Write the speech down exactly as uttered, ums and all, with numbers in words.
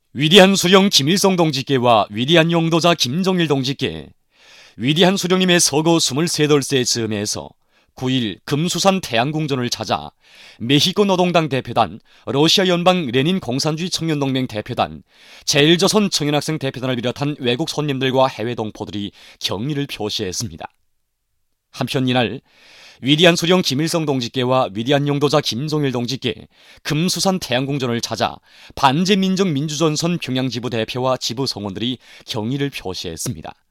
위대한 수령 김일성 동지께와 위대한 용도자 김정일 동지께 위대한 수령님의 서거 스물세 돌세 즈음에서 구 일 금수산 태양궁전을 찾아 멕시코 노동당 대표단, 러시아 연방 레닌 공산주의 청년동맹 대표단, 제일조선 청년학생 대표단을 비롯한 외국 손님들과 해외 동포들이 경의를 표시했습니다. 한편 이날 위대한 수령 김일성 동지께와 위대한 용도자 김정일 동지께 금수산 태양궁전을 찾아 반제민족 민주전선 평양지부 대표와 지부 성원들이 경의를 표시했습니다.